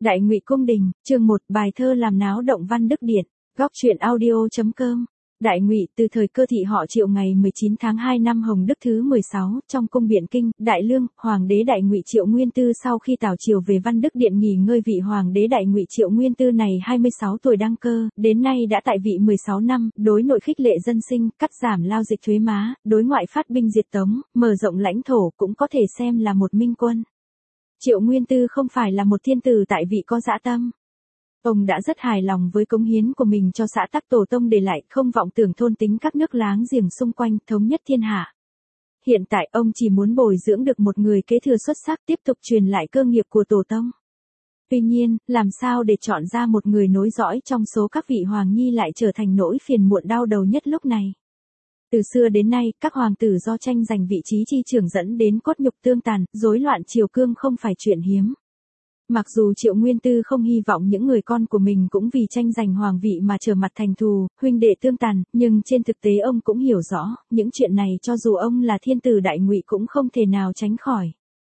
Đại Ngụy Cung Đình, chương 1, bài thơ làm náo động Văn Đức Điện. Góc truyện audio.com. Đại Ngụy, từ thời Cơ Thị họ Triệu ngày 19 tháng 2 năm Hồng Đức thứ 16, trong cung Biện Kinh, Đại Lương, Hoàng đế Đại Ngụy Triệu Nguyên Tư sau khi tảo triều về Văn Đức Điện nghỉ ngơi. Vị Hoàng đế Đại Ngụy Triệu Nguyên Tư này 26 tuổi đăng cơ, đến nay đã tại vị 16 năm, đối nội khích lệ dân sinh, cắt giảm lao dịch thuế má, đối ngoại phát binh diệt Tống, mở rộng lãnh thổ, cũng có thể xem là một minh quân. Triệu Nguyên Tư không phải là một thiên tử tại vị có dã tâm. Ông đã rất hài lòng với cống hiến của mình cho xã tắc tổ tông để lại, không vọng tưởng thôn tính các nước láng giềng xung quanh, thống nhất thiên hạ. Hiện tại ông chỉ muốn bồi dưỡng được một người kế thừa xuất sắc tiếp tục truyền lại cơ nghiệp của tổ tông. Tuy nhiên, làm sao để chọn ra một người nối dõi trong số các vị hoàng nhi lại trở thành nỗi phiền muộn đau đầu nhất lúc này. Từ xưa đến nay, các hoàng tử do tranh giành vị trí chi trưởng dẫn đến cốt nhục tương tàn, rối loạn triều cương không phải chuyện hiếm. Mặc dù Triệu Nguyên Tư không hy vọng những người con của mình cũng vì tranh giành hoàng vị mà trở mặt thành thù, huynh đệ tương tàn, nhưng trên thực tế ông cũng hiểu rõ, những chuyện này cho dù ông là thiên tử Đại Ngụy cũng không thể nào tránh khỏi.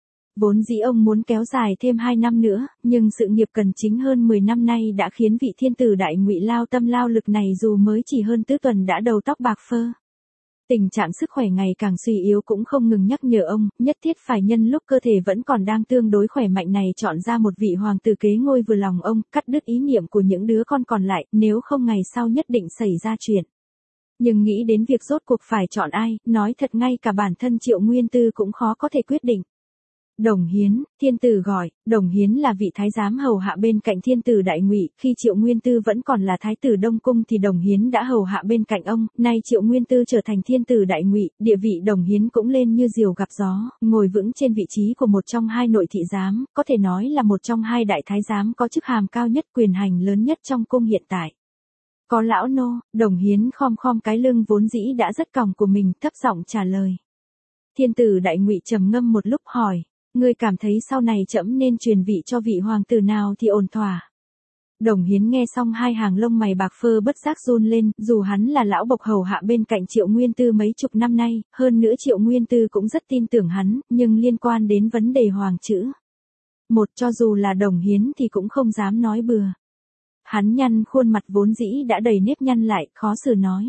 Vốn dĩ ông muốn kéo dài thêm 2 năm nữa, nhưng sự nghiệp cần chính hơn 10 năm nay đã khiến vị thiên tử Đại Ngụy lao tâm lao lực này dù mới chỉ hơn tứ tuần đã đầu tóc bạc phơ. Tình trạng sức khỏe ngày càng suy yếu cũng không ngừng nhắc nhở ông, nhất thiết phải nhân lúc cơ thể vẫn còn đang tương đối khỏe mạnh này chọn ra một vị hoàng tử kế ngôi vừa lòng ông, cắt đứt ý niệm của những đứa con còn lại, nếu không ngày sau nhất định xảy ra chuyện. Nhưng nghĩ đến việc rốt cuộc phải chọn ai, nói thật ngay cả bản thân Triệu Nguyên Tư cũng khó có thể quyết định. Đồng Hiến, thiên tử gọi, Đồng Hiến là vị thái giám hầu hạ bên cạnh thiên tử Đại Ngụy, khi Triệu Nguyên Tư vẫn còn là thái tử Đông Cung thì Đồng Hiến đã hầu hạ bên cạnh ông, nay Triệu Nguyên Tư trở thành thiên tử Đại Ngụy, địa vị Đồng Hiến cũng lên như diều gặp gió, ngồi vững trên vị trí của một trong hai nội thị giám, có thể nói là một trong hai đại thái giám có chức hàm cao nhất, quyền hành lớn nhất trong cung hiện tại. Có lão nô, Đồng Hiến khom khom cái lưng vốn dĩ đã rất còng của mình, thấp giọng trả lời. Thiên tử Đại Ngụy trầm ngâm một lúc hỏi. Ngươi cảm thấy sau này trẫm nên truyền vị cho vị hoàng tử nào thì ổn thỏa. Đồng Hiến nghe xong hai hàng lông mày bạc phơ bất giác run lên, dù hắn là lão bộc hầu hạ bên cạnh Triệu Nguyên Tư mấy chục năm nay, hơn nữa Triệu Nguyên Tư cũng rất tin tưởng hắn, nhưng liên quan đến vấn đề hoàng chữ. Một cho dù là Đồng Hiến thì cũng không dám nói bừa. Hắn nhăn khuôn mặt vốn dĩ đã đầy nếp nhăn lại, khó xử nói.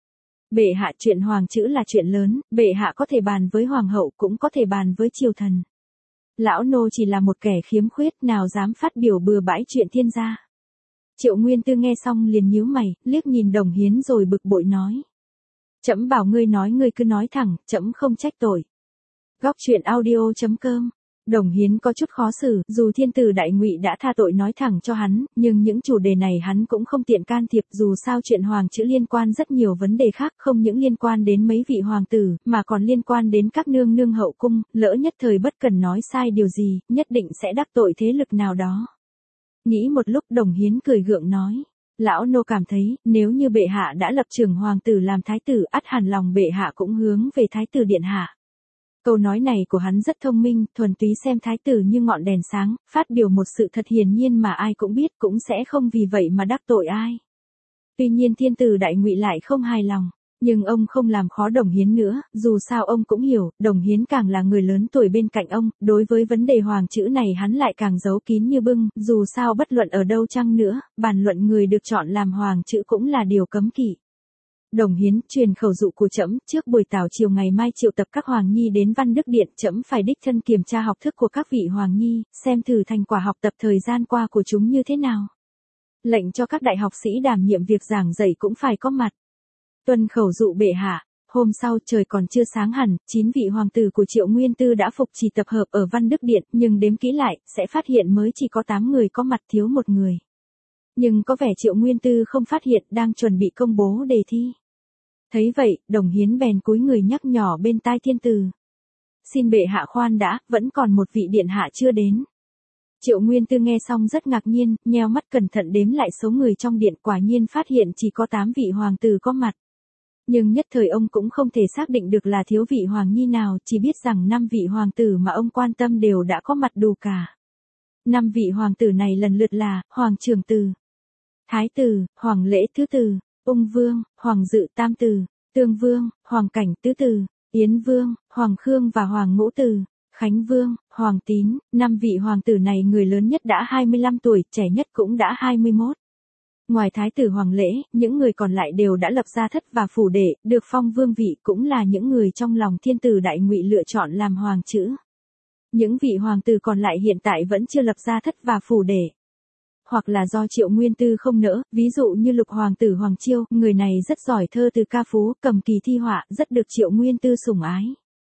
Bệ hạ, chuyện hoàng chữ là chuyện lớn, bệ hạ có thể bàn với hoàng hậu cũng có thể bàn với triều thần. Lão nô chỉ là một kẻ khiếm khuyết nào dám phát biểu bừa bãi chuyện thiên gia. Triệu Nguyên Tư nghe xong liền nhíu mày, liếc nhìn Đồng Hiến rồi bực bội nói. Trẫm bảo ngươi nói ngươi cứ nói thẳng, trẫm không trách tội. Góc truyện audio.com. Đồng Hiến có chút khó xử, dù thiên tử Đại Ngụy đã tha tội nói thẳng cho hắn, nhưng những chủ đề này hắn cũng không tiện can thiệp, dù sao chuyện hoàng chữ liên quan rất nhiều vấn đề khác, không những liên quan đến mấy vị hoàng tử, mà còn liên quan đến các nương nương hậu cung, lỡ nhất thời bất cần nói sai điều gì, nhất định sẽ đắc tội thế lực nào đó. Nghĩ một lúc Đồng Hiến cười gượng nói. Lão nô cảm thấy, nếu như bệ hạ đã lập trưởng hoàng tử làm thái tử, ắt hẳn lòng bệ hạ cũng hướng về thái tử điện hạ. Câu nói này của hắn rất thông minh, thuần túy xem thái tử như ngọn đèn sáng, phát biểu một sự thật hiển nhiên mà ai cũng biết, cũng sẽ không vì vậy mà đắc tội ai. Tuy nhiên thiên tử Đại Ngụy lại không hài lòng, nhưng ông không làm khó Đồng Hiến nữa, dù sao ông cũng hiểu, Đồng Hiến càng là người lớn tuổi bên cạnh ông, đối với vấn đề hoàng chữ này hắn lại càng giấu kín như bưng, dù sao bất luận ở đâu chăng nữa, bàn luận người được chọn làm hoàng chữ cũng là điều cấm kỵ. Đồng Hiến, truyền khẩu dụ của trẫm, trước buổi tảo triều ngày mai triệu tập các hoàng nhi đến Văn Đức Điện, trẫm phải đích thân kiểm tra học thức của các vị hoàng nhi, xem thử thành quả học tập thời gian qua của chúng như thế nào. Lệnh cho các đại học sĩ đảm nhiệm việc giảng dạy cũng phải có mặt. Tuân khẩu dụ bệ hạ. Hôm sau trời còn chưa sáng hẳn, 9 vị hoàng tử của Triệu Nguyên Tư đã phục trì tập hợp ở Văn Đức Điện, nhưng đếm kỹ lại, sẽ phát hiện mới chỉ có 8 người có mặt, thiếu một người. Nhưng có vẻ Triệu Nguyên Tư không phát hiện, đang chuẩn bị công bố đề thi. Thấy vậy, Đồng Hiến bèn cúi người nhắc nhỏ bên tai thiên tử. Xin bệ hạ khoan đã, vẫn còn một vị điện hạ chưa đến. Triệu Nguyên Tư nghe xong rất ngạc nhiên, nheo mắt cẩn thận đếm lại số người trong điện, quả nhiên phát hiện chỉ có 8 vị hoàng tử có mặt. Nhưng nhất thời ông cũng không thể xác định được là thiếu vị hoàng nhi nào, chỉ biết rằng 5 vị hoàng tử mà ông quan tâm đều đã có mặt đủ cả. 5 vị hoàng tử này lần lượt là, Hoàng Trưởng Tử, Thái Tử, Hoàng Lễ Thứ Tử, Ung Vương, Hoàng Dự Tam Tử, Tương Vương, Hoàng Cảnh Tứ Tử, Yến Vương, Hoàng Khương và Hoàng Ngũ Tử. Khánh Vương, Hoàng Tín, 5 vị hoàng tử này người lớn nhất đã 25 tuổi, trẻ nhất cũng đã 21. Ngoài thái tử hoàng lễ, những người còn lại đều đã lập gia thất và phủ đệ, được phong vương vị, cũng là những người trong lòng thiên tử Đại Ngụy lựa chọn làm hoàng chữ. Những vị hoàng tử còn lại hiện tại vẫn chưa lập gia thất và phủ đệ. Hoặc là do Triệu Nguyên Tư không nỡ, ví dụ như lục hoàng tử Hoàng Chiêu, người này rất giỏi thơ từ ca phú, cầm kỳ thi họa, rất được Triệu Nguyên Tư sủng ái.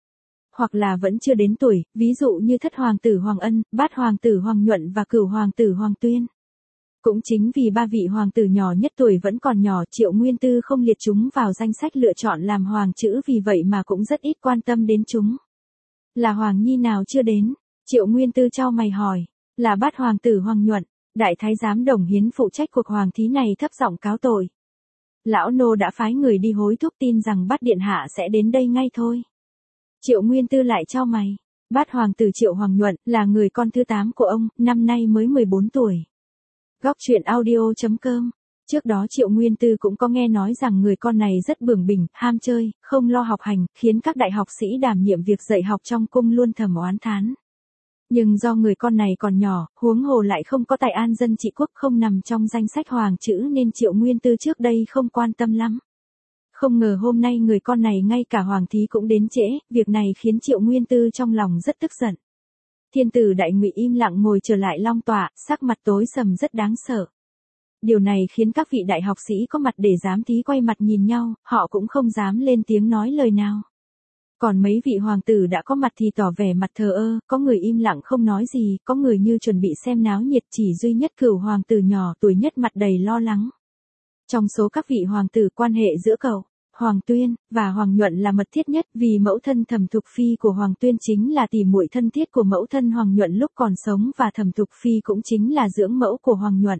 Hoặc là vẫn chưa đến tuổi, ví dụ như thất hoàng tử Hoàng Ân, bát hoàng tử Hoàng Nhuận và cửu hoàng tử Hoàng Tuyên. Cũng chính vì ba vị hoàng tử nhỏ nhất tuổi vẫn còn nhỏ, Triệu Nguyên Tư không liệt chúng vào danh sách lựa chọn làm hoàng chữ, vì vậy mà cũng rất ít quan tâm đến chúng. Là hoàng nhi nào chưa đến? Triệu Nguyên Tư chau mày hỏi. Là bát hoàng tử Hoàng Nhuận. Đại thái giám Đồng Hiến phụ trách cuộc hoàng thí này thấp giọng cáo tội. Lão nô đã phái người đi hối thúc tin rằng bát điện hạ sẽ đến đây ngay thôi. Triệu Nguyên Tư lại chau mày. Bát hoàng tử Triệu Hoàng Nhuận là người con thứ 8 của ông, năm nay mới 14 tuổi. Góc truyện audio.com. Trước đó Triệu Nguyên Tư cũng có nghe nói rằng người con này rất bướng bỉnh, ham chơi, không lo học hành, khiến các đại học sĩ đảm nhiệm việc dạy học trong cung luôn thầm oán thán. Nhưng do người con này còn nhỏ, huống hồ lại không có tài an dân trị quốc, không nằm trong danh sách hoàng chữ nên Triệu Nguyên Tư trước đây không quan tâm lắm. Không ngờ hôm nay người con này ngay cả hoàng thí cũng đến trễ, việc này khiến Triệu Nguyên Tư trong lòng rất tức giận. Thiên tử Đại Ngụy im lặng ngồi trở lại long tọa, sắc mặt tối sầm rất đáng sợ. Điều này khiến các vị đại học sĩ có mặt để giám thí quay mặt nhìn nhau, họ cũng không dám lên tiếng nói lời nào. Còn mấy vị hoàng tử đã có mặt thì tỏ vẻ mặt thờ ơ, có người im lặng không nói gì, có người như chuẩn bị xem náo nhiệt, chỉ duy nhất cửu hoàng tử nhỏ tuổi nhất mặt đầy lo lắng. Trong số các vị hoàng tử, quan hệ giữa cậu, Hoàng Tuyên, và Hoàng Nhuận là mật thiết nhất, vì mẫu thân Thẩm Thục Phi của Hoàng Tuyên chính là tỷ muội thân thiết của mẫu thân Hoàng Nhuận lúc còn sống, và Thẩm Thục Phi cũng chính là dưỡng mẫu của Hoàng Nhuận.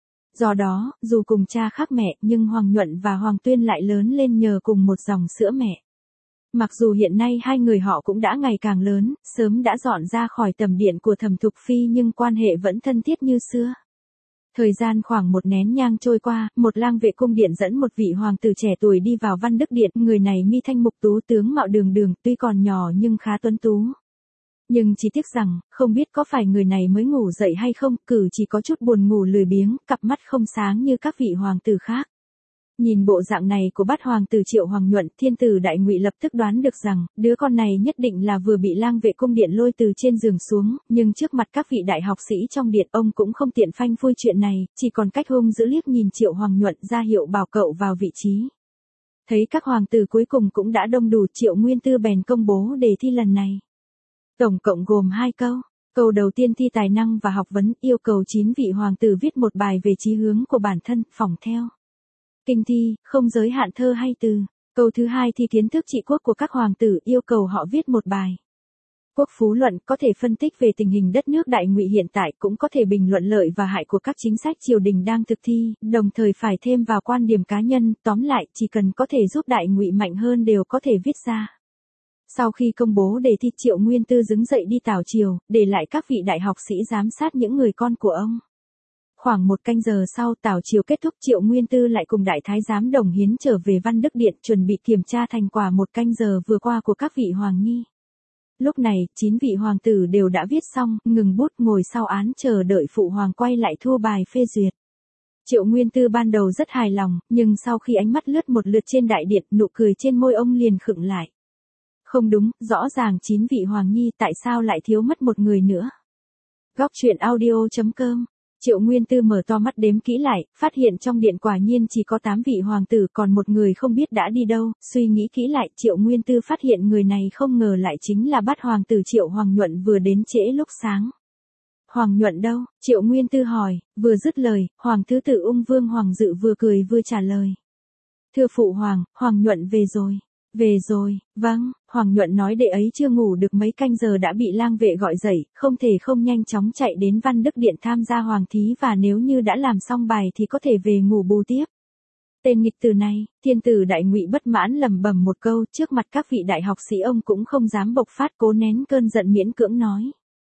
Do đó, dù cùng cha khác mẹ, nhưng Hoàng Nhuận và Hoàng Tuyên lại lớn lên nhờ cùng một dòng sữa mẹ. Mặc dù hiện nay hai người họ cũng đã ngày càng lớn, sớm đã dọn ra khỏi tầm điện của Thẩm Thục Phi, nhưng quan hệ vẫn thân thiết như xưa. Thời gian khoảng một nén nhang trôi qua, một lang vệ cung điện dẫn một vị hoàng tử trẻ tuổi đi vào Văn Đức Điện, người này mi thanh mục tú, tướng mạo đường đường, tuy còn nhỏ nhưng khá tuấn tú. Nhưng chỉ tiếc rằng, không biết có phải người này mới ngủ dậy hay không, cử chỉ có chút buồn ngủ lười biếng, cặp mắt không sáng như các vị hoàng tử khác. Nhìn bộ dạng này của bát hoàng tử Triệu Hoàng Nhuận, thiên tử Đại Ngụy lập tức đoán được rằng, đứa con này nhất định là vừa bị lang vệ cung điện lôi từ trên giường xuống, nhưng trước mặt các vị đại học sĩ trong điện, ông cũng không tiện phanh phui chuyện này, chỉ còn cách hung dữ liếc nhìn Triệu Hoàng Nhuận, ra hiệu bảo cậu vào vị trí. Thấy các hoàng tử cuối cùng cũng đã đông đủ, Triệu Nguyên Tư bèn công bố đề thi lần này. Tổng cộng gồm 2 câu. Câu đầu tiên thi tài năng và học vấn, yêu cầu 9 vị hoàng tử viết một bài về chí hướng của bản thân, phỏng theo kinh thi, không giới hạn thơ hay từ. Câu thứ hai thi kiến thức trị quốc của các hoàng tử, yêu cầu họ viết một bài quốc phú luận, có thể phân tích về tình hình đất nước Đại Ngụy hiện tại, cũng có thể bình luận lợi và hại của các chính sách triều đình đang thực thi, đồng thời phải thêm vào quan điểm cá nhân, tóm lại, chỉ cần có thể giúp Đại Ngụy mạnh hơn đều có thể viết ra. Sau khi công bố đề thi, Triệu Nguyên Tư đứng dậy đi tảo triều, để lại các vị đại học sĩ giám sát những người con của ông. Khoảng 1 canh giờ sau tảo triều kết thúc, Triệu Nguyên Tư lại cùng đại thái giám Đồng Hiến trở về Văn Đức Điện, chuẩn bị kiểm tra thành quả 1 canh giờ vừa qua của các vị hoàng nhi. Lúc này, 9 vị hoàng tử đều đã viết xong, ngừng bút ngồi sau án chờ đợi phụ hoàng quay lại thu bài phê duyệt. Triệu Nguyên Tư ban đầu rất hài lòng, nhưng sau khi ánh mắt lướt một lượt trên đại điện, nụ cười trên môi ông liền khựng lại. Không đúng, rõ ràng 9 vị hoàng nhi, tại sao lại thiếu mất một người nữa? Góc truyện audio.com. Triệu Nguyên Tư mở to mắt đếm kỹ lại, phát hiện trong điện quả nhiên chỉ có 8 vị hoàng tử, còn một người không biết đã đi đâu. Suy nghĩ kỹ lại, Triệu Nguyên Tư phát hiện người này không ngờ lại chính là bát hoàng tử Triệu Hoàng Nhuận vừa đến trễ lúc sáng. Hoàng Nhuận đâu? Triệu Nguyên Tư hỏi, vừa dứt lời, Hoàng thứ tử Ung Vương Hoàng Dự vừa cười vừa trả lời. Thưa phụ hoàng, Hoàng Nhuận về rồi. Về rồi, vâng, Hoàng Nhuận nói đệ ấy chưa ngủ được mấy canh giờ đã bị lang vệ gọi dậy, không thể không nhanh chóng chạy đến Văn Đức Điện tham gia hoàng thí, và nếu như đã làm xong bài thì có thể về ngủ bù tiếp. Tên nghịch tử này, thiên tử Đại Ngụy bất mãn lẩm bẩm một câu, trước mặt các vị đại học sĩ ông cũng không dám bộc phát, cố nén cơn giận miễn cưỡng nói.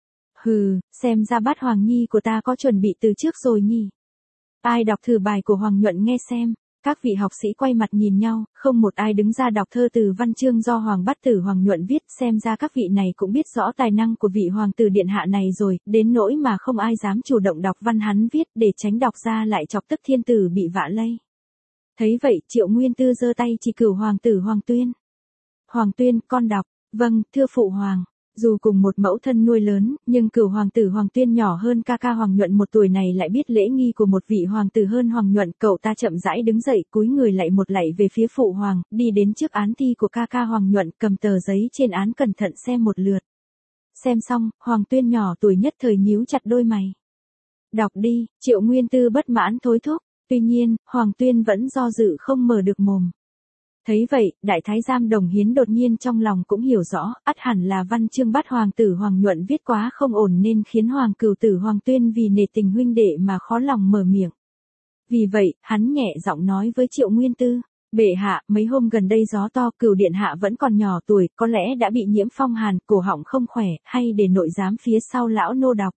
Hừ, xem ra bát hoàng nhi của ta có chuẩn bị từ trước rồi nhỉ. Ai đọc thử bài của Hoàng Nhuận nghe xem. Các vị học sĩ quay mặt nhìn nhau, không một ai đứng ra đọc thơ từ văn chương do Hoàng Bát Tử Hoàng Nhuận viết, xem ra các vị này cũng biết rõ tài năng của vị hoàng tử điện hạ này rồi, đến nỗi mà không ai dám chủ động đọc văn hắn viết để tránh đọc ra lại chọc tức thiên tử bị vạ lây. Thấy vậy, Triệu Nguyên Tư giơ tay chỉ cửu hoàng tử Hoàng Tuyên. Hoàng Tuyên, con đọc. Vâng, thưa phụ hoàng. Dù cùng một mẫu thân nuôi lớn, nhưng cửu hoàng tử Hoàng Tuyên nhỏ hơn ca ca Hoàng Nhuận 1 tuổi này lại biết lễ nghi của một vị hoàng tử hơn Hoàng Nhuận. Cậu ta chậm rãi đứng dậy, cúi người lạy một lạy về phía phụ hoàng, đi đến trước án thi của ca ca Hoàng Nhuận, cầm tờ giấy trên án cẩn thận xem một lượt. Xem xong, Hoàng Tuyên nhỏ tuổi nhất thời nhíu chặt đôi mày. Đọc đi, Triệu Nguyên Tư bất mãn thối thúc. Tuy nhiên, Hoàng Tuyên vẫn do dự không mở được mồm. Thấy vậy, đại thái giám Đồng Hiến đột nhiên trong lòng cũng hiểu rõ, ắt hẳn là văn chương bắt hoàng tử Hoàng Nhuận viết quá không ổn nên khiến hoàng cửu tử Hoàng Tuyên vì nể tình huynh đệ mà khó lòng mở miệng. Vì vậy, hắn nhẹ giọng nói với Triệu Nguyên Tư, bệ hạ, mấy hôm gần đây gió to, cửu điện hạ vẫn còn nhỏ tuổi, có lẽ đã bị nhiễm phong hàn, cổ họng không khỏe, hay để nội giám phía sau lão nô đọc.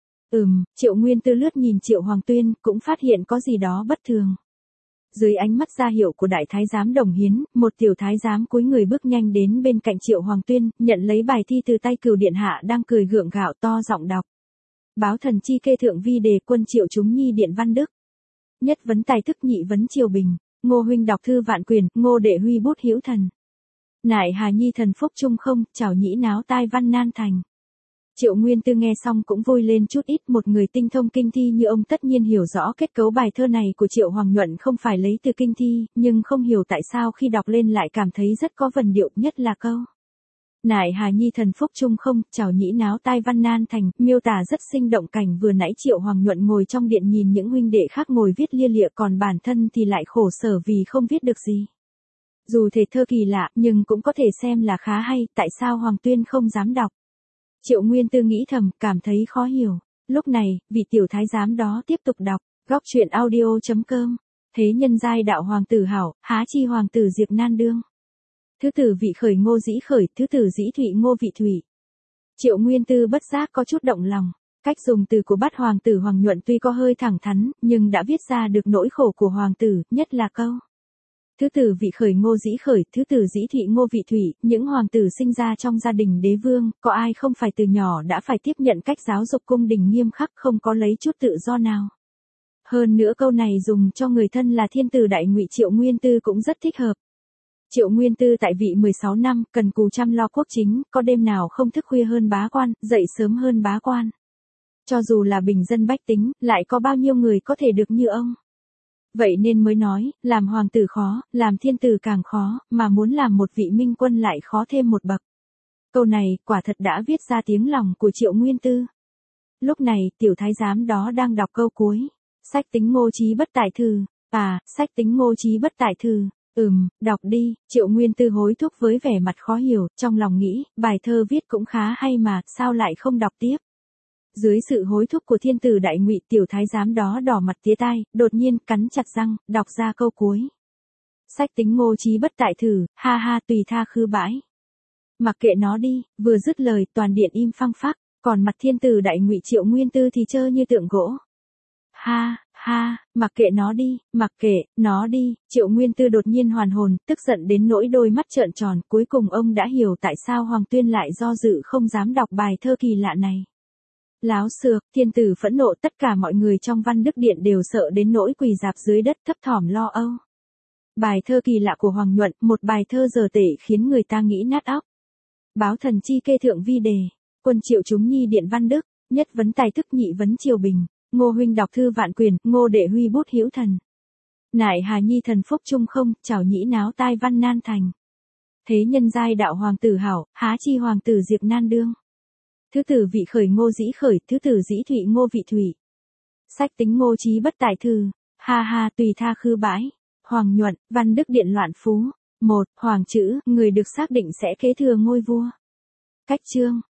Triệu Nguyên Tư lướt nhìn Triệu Hoàng Tuyên, cũng phát hiện có gì đó bất thường. Dưới ánh mắt ra hiệu của đại thái giám Đồng Hiến, một tiểu thái giám cúi người bước nhanh đến bên cạnh Triệu Hoàng Tuyên, nhận lấy bài thi từ tay cửu điện hạ đang cười gượng gạo to giọng đọc. Báo thần chi kê thượng vi đề quân Triệu chúng nhi điện văn đức. Nhất vấn tài thức, nhị vấn triều bình, Ngô huynh đọc thư vạn quyền, Ngô đệ huy bút hữu thần. Nại hà nhi thần phúc trung không, chảo nhĩ náo tai văn nan thành. Triệu Nguyên Tư nghe xong cũng vui lên chút ít, một người tinh thông kinh thi như ông tất nhiên hiểu rõ kết cấu bài thơ này của Triệu Hoàng Nhuận không phải lấy từ kinh thi, nhưng không hiểu tại sao khi đọc lên lại cảm thấy rất có vần điệu, nhất là câu. Nại hà nhi thần phúc trung không, chảo nhĩ náo tai văn nan thành, miêu tả rất sinh động cảnh vừa nãy Triệu Hoàng Nhuận ngồi trong điện nhìn những huynh đệ khác ngồi viết lia lịa, còn bản thân thì lại khổ sở vì không viết được gì. Dù thể thơ kỳ lạ, nhưng cũng có thể xem là khá hay, tại sao Hoàng Tuyên không dám đọc? Triệu Nguyên Tư nghĩ thầm, cảm thấy khó hiểu. Lúc này, vị tiểu thái giám đó tiếp tục đọc, góc truyện audio.com. Thế nhân giai đạo hoàng tử hảo, há chi hoàng tử diệt nan đương. Thứ tử vị khởi Ngô dĩ khởi, thứ tử dĩ thụy Ngô vị thủy. Triệu Nguyên Tư bất giác có chút động lòng. Cách dùng từ của bát hoàng tử Hoàng Nhuận tuy có hơi thẳng thắn, nhưng đã viết ra được nỗi khổ của hoàng tử, nhất là câu. Thứ tử vị khởi Ngô dĩ khởi, thứ tử dĩ thụy Ngô vị thủy, những hoàng tử sinh ra trong gia đình đế vương, có ai không phải từ nhỏ đã phải tiếp nhận cách giáo dục cung đình nghiêm khắc, không có lấy chút tự do nào. Hơn nữa câu này dùng cho người thân là thiên tử đại ngụy Triệu Nguyên Tư cũng rất thích hợp. Triệu Nguyên Tư tại vị 16 năm, cần cù chăm lo quốc chính, có đêm nào không thức khuya hơn bá quan, dậy sớm hơn bá quan. Cho dù là bình dân bách tính, lại có bao nhiêu người có thể được như ông. Vậy nên mới nói, làm hoàng tử khó, làm thiên tử càng khó, mà muốn làm một vị minh quân lại khó thêm một bậc. Câu này, quả thật đã viết ra tiếng lòng của Triệu Nguyên Tư. Lúc này, tiểu thái giám đó đang đọc câu cuối. Sách tính Ngô Chí Bất tại thư. Sách tính Ngô Chí Bất tại thư. Đọc đi. Triệu Nguyên Tư hối thúc với vẻ mặt khó hiểu, trong lòng nghĩ, bài thơ viết cũng khá hay mà, sao lại không đọc tiếp. Dưới sự hối thúc của thiên tử đại ngụy, tiểu thái giám đó đỏ mặt tía tai, đột nhiên cắn chặt răng, đọc ra câu cuối. Sách tính Ngô Chí Bất tại thư, ha ha tùy tha khứ bãi. Mặc kệ nó đi, vừa dứt lời toàn điện im phăng phắc, còn mặt thiên tử đại ngụy Triệu Nguyên Tư thì trơ như tượng gỗ. Mặc kệ nó đi, mặc kệ nó đi, Triệu Nguyên Tư đột nhiên hoàn hồn, tức giận đến nỗi đôi mắt trợn tròn, cuối cùng ông đã hiểu tại sao Hoàng Tuyên lại do dự không dám đọc bài thơ kỳ lạ này. Láo xược, thiên tử phẫn nộ, tất cả mọi người trong Văn Đức Điện đều sợ đến nỗi quỳ rạp dưới đất thấp thỏm lo âu. Bài thơ kỳ lạ của Hoàng Nhuận, một bài thơ dở tệ khiến người ta nghĩ nát óc. Báo thần chi kê thượng vi đề, quân Triệu chúng nhi điện Văn Đức, nhất vấn tài thức, nhị vấn triều bình, Ngô huynh đọc thư vạn quyền, Ngô đệ huy bút hữu thần. Nại hà nhi thần phúc trung không, chảo nhĩ náo tai văn nan thành. Thế nhân giai đạo hoàng tử hảo, há chi hoàng tử diệt nan đương. Thứ tử vị khởi Ngô dĩ khởi, thứ tử dĩ thụy Ngô vị thủy. Sách tính Ngô Chí Bất tại thư, ha ha tùy tha khứ bãi. Hoàng Nhuận, Văn Đức Điện loạn phú. 1. Hoàng chữ, người được xác định sẽ kế thừa ngôi vua. Cách chương.